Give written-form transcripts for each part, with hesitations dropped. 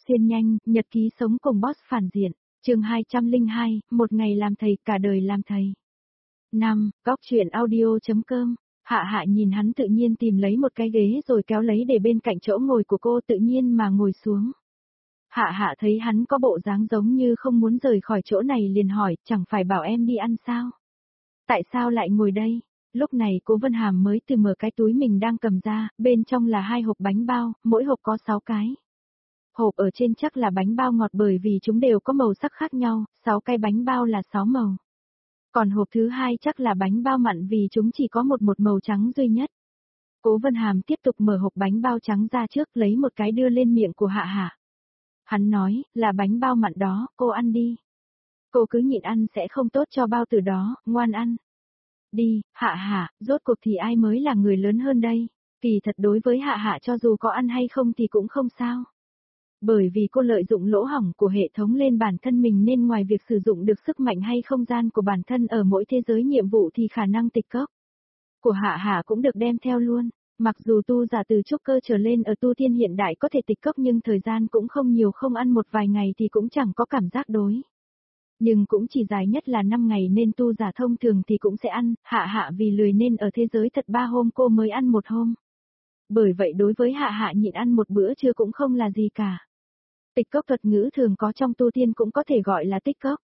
Xuyên nhanh, nhật ký sống cùng boss phản diện. Chương 202, một ngày làm thầy, cả đời làm thầy. 5. Góc truyện audio.com. Hạ Hạ nhìn hắn tự nhiên tìm lấy một cái ghế rồi kéo lấy để bên cạnh chỗ ngồi của cô, tự nhiên mà ngồi xuống. Hạ Hạ thấy hắn có bộ dáng giống như không muốn rời khỏi chỗ này liền hỏi, chẳng phải bảo em đi ăn sao? Tại sao lại ngồi đây? Lúc này Cố Vân Hàm mới từ mở cái túi mình đang cầm ra, bên trong là 2 hộp bánh bao, mỗi hộp có 6 cái. Hộp ở trên chắc là bánh bao ngọt bởi vì chúng đều có màu sắc khác nhau, 6 cái bánh bao là 6 màu. Còn hộp thứ 2 chắc là bánh bao mặn vì chúng chỉ có một màu trắng duy nhất. Cố Vân Hàm tiếp tục mở hộp bánh bao trắng ra trước, lấy một cái đưa lên miệng của Hạ Hạ. Hắn nói, là bánh bao mặn đó, cô ăn đi. Cô cứ nhịn ăn sẽ không tốt cho bao tử đó, ngoan ăn. Đi, Hạ Hạ, rốt cuộc thì ai mới là người lớn hơn đây? Kỳ thật đối với Hạ Hạ cho dù có ăn hay không thì cũng không sao. Bởi vì cô lợi dụng lỗ hổng của hệ thống lên bản thân mình nên ngoài việc sử dụng được sức mạnh hay không gian của bản thân ở mỗi thế giới nhiệm vụ thì khả năng tịch cốc của Hạ Hạ cũng được đem theo luôn. Mặc dù tu giả từ trúc cơ trở lên ở tu tiên hiện đại có thể tịch cốc nhưng thời gian cũng không nhiều, không ăn một vài ngày thì cũng chẳng có cảm giác đối. Nhưng cũng chỉ dài nhất là 5 ngày nên tu giả thông thường thì cũng sẽ ăn, Hạ Hạ vì lười nên ở thế giới thật 3 hôm cô mới ăn 1 hôm. Bởi vậy đối với Hạ Hạ nhịn ăn một bữa trưa cũng không là gì cả. Tịch cốc thuật ngữ thường có trong tu tiên cũng có thể gọi là tích cốc.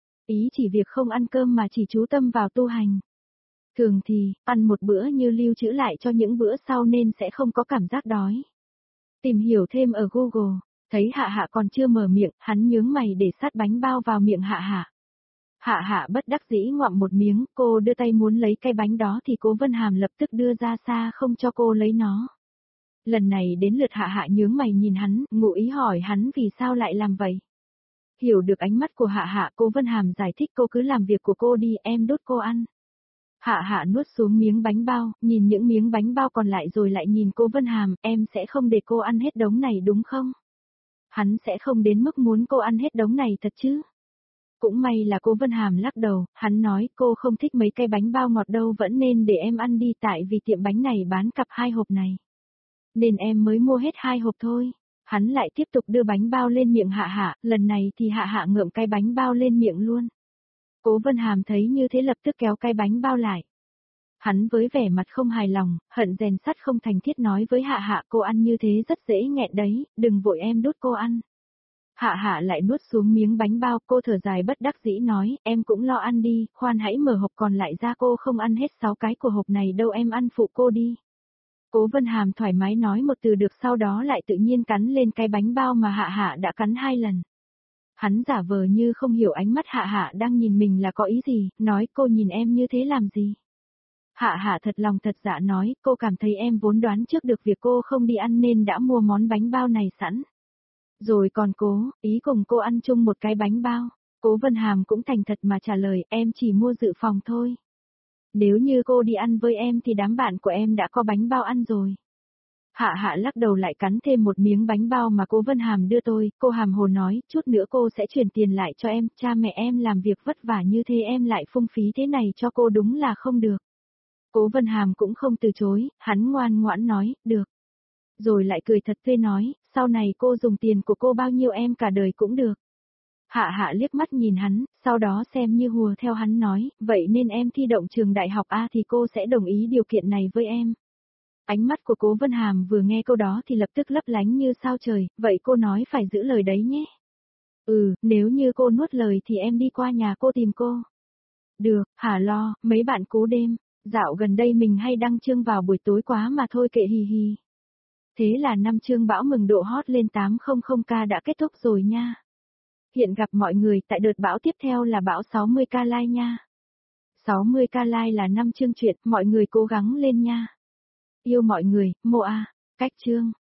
Ý chỉ việc không ăn cơm mà chỉ chú tâm vào tu hành. Thường thì, ăn một bữa như lưu trữ lại cho những bữa sau nên sẽ không có cảm giác đói. Tìm hiểu thêm ở Google, thấy Hạ Hạ còn chưa mở miệng, hắn nhướng mày để sát bánh bao vào miệng Hạ Hạ. Hạ Hạ bất đắc dĩ ngoạm một miếng, cô đưa tay muốn lấy cái bánh đó thì Cố Vân Hàm lập tức đưa ra xa không cho cô lấy nó. Lần này đến lượt Hạ Hạ nhướng mày nhìn hắn, ngụ ý hỏi hắn vì sao lại làm vậy. Hiểu được ánh mắt của Hạ Hạ, Cố Vân Hàm giải thích cô cứ làm việc của cô đi, em đút cô ăn. Hạ Hạ nuốt xuống miếng bánh bao, nhìn những miếng bánh bao còn lại rồi lại nhìn Cố Vân Hàm, em sẽ không để cô ăn hết đống này đúng không? Hắn sẽ không đến mức muốn cô ăn hết đống này thật chứ? Cũng may là Cố Vân Hàm lắc đầu, hắn nói cô không thích mấy cái bánh bao ngọt đâu, vẫn nên để em ăn đi, tại vì tiệm bánh này bán cặp 2 hộp này. Nên em mới mua hết 2 hộp thôi. Hắn lại tiếp tục đưa bánh bao lên miệng Hạ Hạ, lần này thì Hạ Hạ ngậm cái bánh bao lên miệng luôn. Cố Vân Hàm thấy như thế lập tức kéo cái bánh bao lại. Hắn với vẻ mặt không hài lòng, hận rèn sắt không thành thiết nói với Hạ Hạ, cô ăn như thế rất dễ nghẹn đấy, đừng vội em đút cô ăn. Hạ Hạ lại nuốt xuống miếng bánh bao, cô thở dài bất đắc dĩ nói, em cũng lo ăn đi, khoan hãy mở hộp còn lại ra, cô không ăn hết 6 cái của hộp này đâu, em ăn phụ cô đi. Cố Vân Hàm thoải mái nói một từ được, sau đó lại tự nhiên cắn lên cái bánh bao mà Hạ Hạ đã cắn 2 lần. Hắn giả vờ như không hiểu ánh mắt Hạ Hạ đang nhìn mình là có ý gì, nói cô nhìn em như thế làm gì. Hạ Hạ thật lòng thật dạ nói, cô cảm thấy em vốn đoán trước được việc cô không đi ăn nên đã mua món bánh bao này sẵn. Rồi còn ý cùng cô ăn chung một cái bánh bao. Cố Vân Hàm cũng thành thật mà trả lời, em chỉ mua dự phòng thôi. Nếu như cô đi ăn với em thì đám bạn của em đã có bánh bao ăn rồi. Hạ Hạ lắc đầu lại cắn thêm một miếng bánh bao mà Cố Vân Hàm đưa tôi, cô hàm hồ nói, chút nữa cô sẽ chuyển tiền lại cho em, cha mẹ em làm việc vất vả như thế em lại phung phí thế này cho cô đúng là không được. Cố Vân Hàm cũng không từ chối, hắn ngoan ngoãn nói, được. Rồi lại cười thật tươi nói, sau này cô dùng tiền của cô bao nhiêu em cả đời cũng được. Hạ Hạ liếc mắt nhìn hắn, sau đó xem như hùa theo hắn nói, vậy nên em thi đậu trường đại học A thì cô sẽ đồng ý điều kiện này với em. Ánh mắt của Cố Vân Hàm vừa nghe câu đó thì lập tức lấp lánh như sao trời, vậy cô nói phải giữ lời đấy nhé. Nếu như cô nuốt lời thì em đi qua nhà cô tìm cô. Được, hả lo, mấy bạn cú đêm, dạo gần đây mình hay đăng chương vào buổi tối quá mà thôi kệ hì hì. Thế là 5 chương bão mừng độ hot lên 800k đã kết thúc rồi nha. Hiện gặp mọi người tại đợt bão tiếp theo là bão 60k like nha. 60k like là 5 chương chuyện, mọi người cố gắng lên nha. Yêu mọi người, Moa, cách chương.